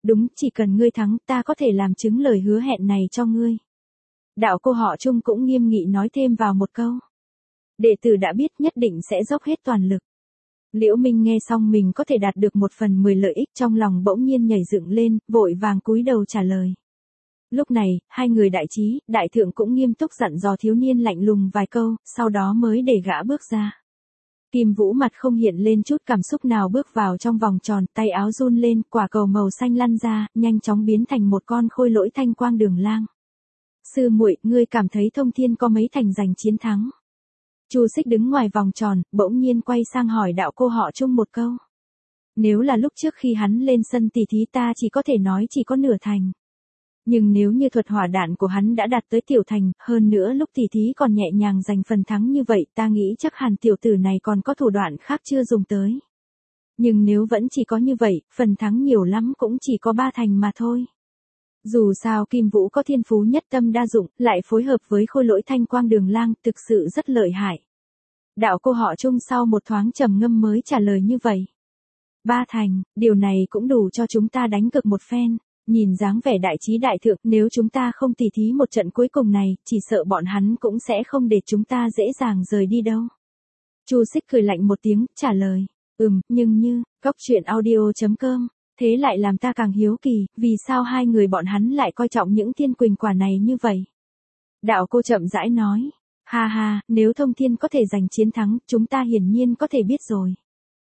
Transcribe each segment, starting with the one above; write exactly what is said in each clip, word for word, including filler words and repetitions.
Đúng, chỉ cần ngươi thắng, ta có thể làm chứng lời hứa hẹn này cho ngươi. Đạo cô họ Trung cũng nghiêm nghị nói thêm vào một câu. Đệ tử đã biết nhất định sẽ dốc hết toàn lực. Liễu Minh nghe xong mình có thể đạt được một phần mười lợi ích trong lòng bỗng nhiên nhảy dựng lên, vội vàng cúi đầu trả lời. Lúc này, hai người đại trí, đại thượng cũng nghiêm túc dặn dò thiếu niên lạnh lùng vài câu, sau đó mới để gã bước ra. Kim Vũ mặt không hiện lên chút cảm xúc nào bước vào trong vòng tròn, tay áo run lên, quả cầu màu xanh lăn ra, nhanh chóng biến thành một con khôi lỗi thanh quang đường lang. Sư muội, ngươi cảm thấy Thông Thiên có mấy thành giành chiến thắng? Chu Xích đứng ngoài vòng tròn, bỗng nhiên quay sang hỏi đạo cô họ Trung một câu. Nếu là lúc trước khi hắn lên sân tỷ thí ta chỉ có thể nói chỉ có nửa thành. Nhưng nếu như thuật hỏa đạn của hắn đã đạt tới tiểu thành, hơn nữa lúc tỷ thí còn nhẹ nhàng giành phần thắng như vậy, ta nghĩ chắc hẳn tiểu tử này còn có thủ đoạn khác chưa dùng tới. Nhưng nếu vẫn chỉ có như vậy, phần thắng nhiều lắm cũng chỉ có ba thành mà thôi. Dù sao Kim Vũ có thiên phú nhất tâm đa dụng, lại phối hợp với khôi lỗi thanh quang đường lang, thực sự rất lợi hại. Đạo cô họ Trung sau một thoáng trầm ngâm mới trả lời như vậy. Ba thành, điều này cũng đủ cho chúng ta đánh cực một phen. Nhìn dáng vẻ đại trí đại thượng, nếu chúng ta không tỉ thí một trận cuối cùng này, chỉ sợ bọn hắn cũng sẽ không để chúng ta dễ dàng rời đi đâu. Chu Xích cười lạnh một tiếng, trả lời. Ừm, nhưng như, cóc truyện audio chấm com. Thế lại làm ta càng hiếu kỳ, vì sao hai người bọn hắn lại coi trọng những thiên quỳnh quả này như vậy? Đạo cô chậm rãi nói. Ha ha, nếu Thông Thiên có thể giành chiến thắng, chúng ta hiển nhiên có thể biết rồi.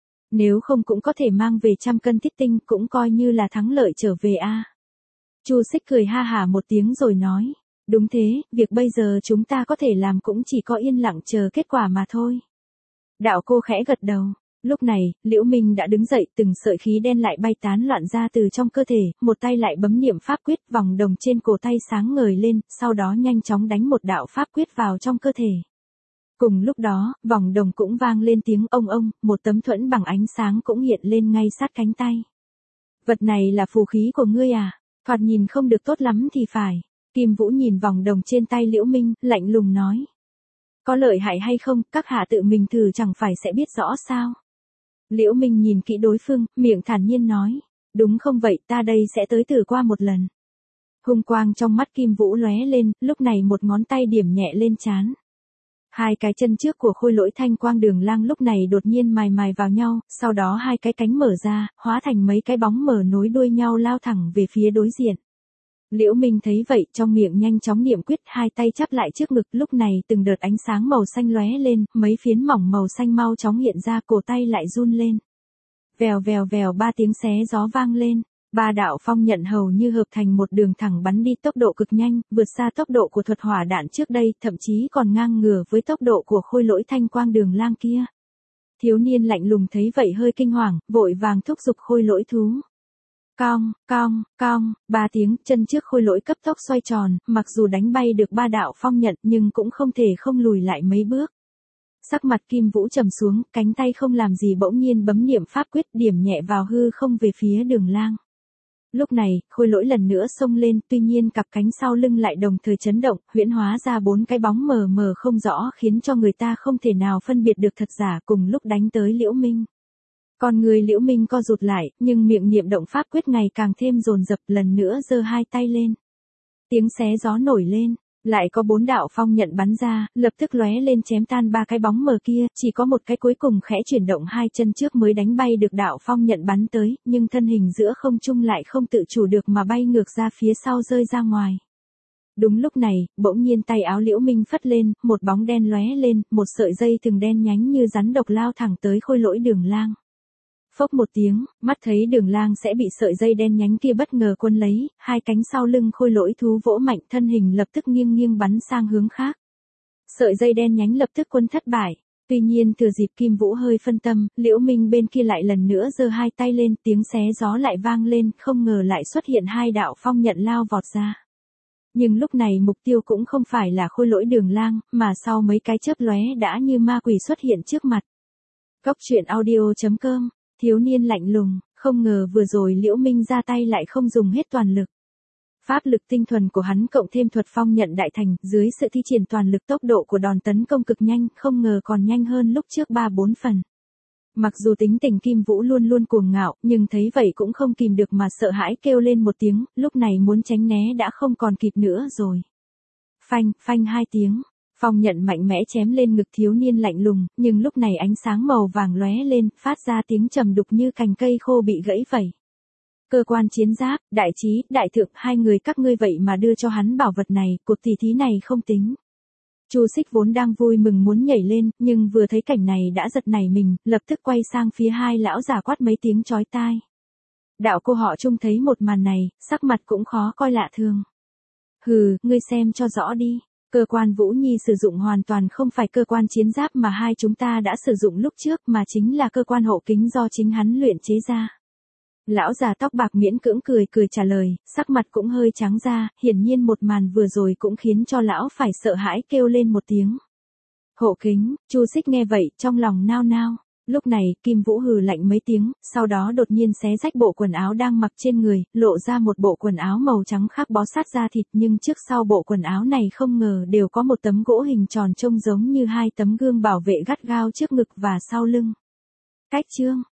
Nếu không cũng có thể mang về trăm cân thiết tinh, cũng coi như là thắng lợi trở về a. À. Chu Xích cười ha hả một tiếng rồi nói. Đúng thế, việc bây giờ chúng ta có thể làm cũng chỉ có yên lặng chờ kết quả mà thôi. Đạo cô khẽ gật đầu. Lúc này, Liễu Minh đã đứng dậy, từng sợi khí đen lại bay tán loạn ra từ trong cơ thể, một tay lại bấm niệm pháp quyết, vòng đồng trên cổ tay sáng ngời lên, sau đó nhanh chóng đánh một đạo pháp quyết vào trong cơ thể. Cùng lúc đó, vòng đồng cũng vang lên tiếng ông ông, một tấm thuẫn bằng ánh sáng cũng hiện lên ngay sát cánh tay. Vật này là phù khí của ngươi à? Thoạt nhìn không được tốt lắm thì phải. Kim Vũ nhìn vòng đồng trên tay Liễu Minh, lạnh lùng nói. Có lợi hại hay không, các hạ tự mình thử chẳng phải sẽ biết rõ sao? Liễu Minh nhìn kỹ đối phương, miệng thản nhiên nói. Đúng không vậy, ta đây sẽ tới thử qua một lần. Hung quang trong mắt Kim Vũ lóe lên, lúc này một ngón tay điểm nhẹ lên trán. Hai cái chân trước của khôi lỗi thanh quang đường lang lúc này đột nhiên mài mài vào nhau, sau đó hai cái cánh mở ra, hóa thành mấy cái bóng mờ nối đuôi nhau lao thẳng về phía đối diện. Liễu Minh thấy vậy, trong miệng nhanh chóng niệm quyết, hai tay chắp lại trước ngực, lúc này từng đợt ánh sáng màu xanh lóe lên, mấy phiến mỏng màu xanh mau chóng hiện ra, cổ tay lại run lên. Vèo vèo vèo ba tiếng xé gió vang lên. Ba đạo phong nhận hầu như hợp thành một đường thẳng bắn đi tốc độ cực nhanh, vượt xa tốc độ của thuật hỏa đạn trước đây, thậm chí còn ngang ngửa với tốc độ của khôi lỗi thanh quang đường lang kia. Thiếu niên lạnh lùng thấy vậy hơi kinh hoàng, vội vàng thúc giục khôi lỗi thú. Cong, cong, cong, ba tiếng, chân trước khôi lỗi cấp tốc xoay tròn, mặc dù đánh bay được ba đạo phong nhận nhưng cũng không thể không lùi lại mấy bước. Sắc mặt Kim Vũ trầm xuống, cánh tay không làm gì bỗng nhiên bấm niệm pháp quyết, điểm nhẹ vào hư không về phía đường lang. Lúc này, khôi lỗi lần nữa xông lên, tuy nhiên cặp cánh sau lưng lại đồng thời chấn động, huyễn hóa ra bốn cái bóng mờ mờ không rõ khiến cho người ta không thể nào phân biệt được thật giả, cùng lúc đánh tới Liễu Minh. Còn người Liễu Minh co rụt lại, nhưng miệng niệm động pháp quyết ngày càng thêm dồn dập, lần nữa giơ hai tay lên. Tiếng xé gió nổi lên, lại có bốn đạo phong nhận bắn ra, lập tức lóe lên chém tan ba cái bóng mờ kia, chỉ có một cái cuối cùng khẽ chuyển động hai chân trước mới đánh bay được đạo phong nhận bắn tới, nhưng thân hình giữa không trung lại không tự chủ được mà bay ngược ra phía sau rơi ra ngoài. Đúng lúc này, bỗng nhiên tay áo Liễu Minh phất lên, một bóng đen lóe lên, một sợi dây thừng đen nhánh như rắn độc lao thẳng tới khôi lỗi đường lang. Phốc một tiếng, mắt thấy đường lang sẽ bị sợi dây đen nhánh kia bất ngờ quấn lấy, hai cánh sau lưng khôi lỗi thú vỗ mạnh, thân hình lập tức nghiêng nghiêng bắn sang hướng khác. Sợi dây đen nhánh lập tức quấn thất bại. Tuy nhiên thừa dịp Kim Vũ hơi phân tâm, Liễu Minh bên kia lại lần nữa giơ hai tay lên, tiếng xé gió lại vang lên, không ngờ lại xuất hiện hai đạo phong nhận lao vọt ra. Nhưng lúc này mục tiêu cũng không phải là khôi lỗi đường lang, mà sau mấy cái chớp lóe đã như ma quỷ xuất hiện trước mặt. Cóc truyện audio chấm com. Thiếu niên lạnh lùng, không ngờ vừa rồi Liễu Minh ra tay lại không dùng hết toàn lực. Pháp lực tinh thuần của hắn cộng thêm thuật phong nhận đại thành, dưới sự thi triển toàn lực tốc độ của đòn tấn công cực nhanh, không ngờ còn nhanh hơn lúc trước ba bốn phần. Mặc dù tính tình Kim Vũ luôn luôn cuồng ngạo, nhưng thấy vậy cũng không kìm được mà sợ hãi kêu lên một tiếng, lúc này muốn tránh né đã không còn kịp nữa rồi. Phanh, phanh hai tiếng, phong nhận mạnh mẽ chém lên ngực thiếu niên lạnh lùng, nhưng lúc này ánh sáng màu vàng lóe lên, phát ra tiếng trầm đục như cành cây khô bị gãy vẩy. Cơ quan chiến giáp, đại trí, đại thượng, hai người các ngươi vậy mà đưa cho hắn bảo vật này, cuộc tỷ thí này không tính. Chu Xích vốn đang vui mừng muốn nhảy lên, nhưng vừa thấy cảnh này đã giật nảy mình, lập tức quay sang phía hai lão già quát mấy tiếng chói tai. Đạo cô họ Trung thấy một màn này, sắc mặt cũng khó coi lạ thường. Hừ, ngươi xem cho rõ đi. Cơ quan Vũ Nhi sử dụng hoàn toàn không phải cơ quan chiến giáp mà hai chúng ta đã sử dụng lúc trước mà chính là cơ quan hộ kính do chính hắn luyện chế ra. Lão già tóc bạc miễn cưỡng cười cười trả lời, sắc mặt cũng hơi trắng ra, hiển nhiên một màn vừa rồi cũng khiến cho lão phải sợ hãi kêu lên một tiếng. Hộ kính, Chu Xích nghe vậy, trong lòng nao nao. Lúc này, Kim Vũ hừ lạnh mấy tiếng, sau đó đột nhiên xé rách bộ quần áo đang mặc trên người, lộ ra một bộ quần áo màu trắng khác bó sát da thịt, nhưng trước sau bộ quần áo này không ngờ đều có một tấm gỗ hình tròn trông giống như hai tấm gương bảo vệ gắt gao trước ngực và sau lưng. Cách chương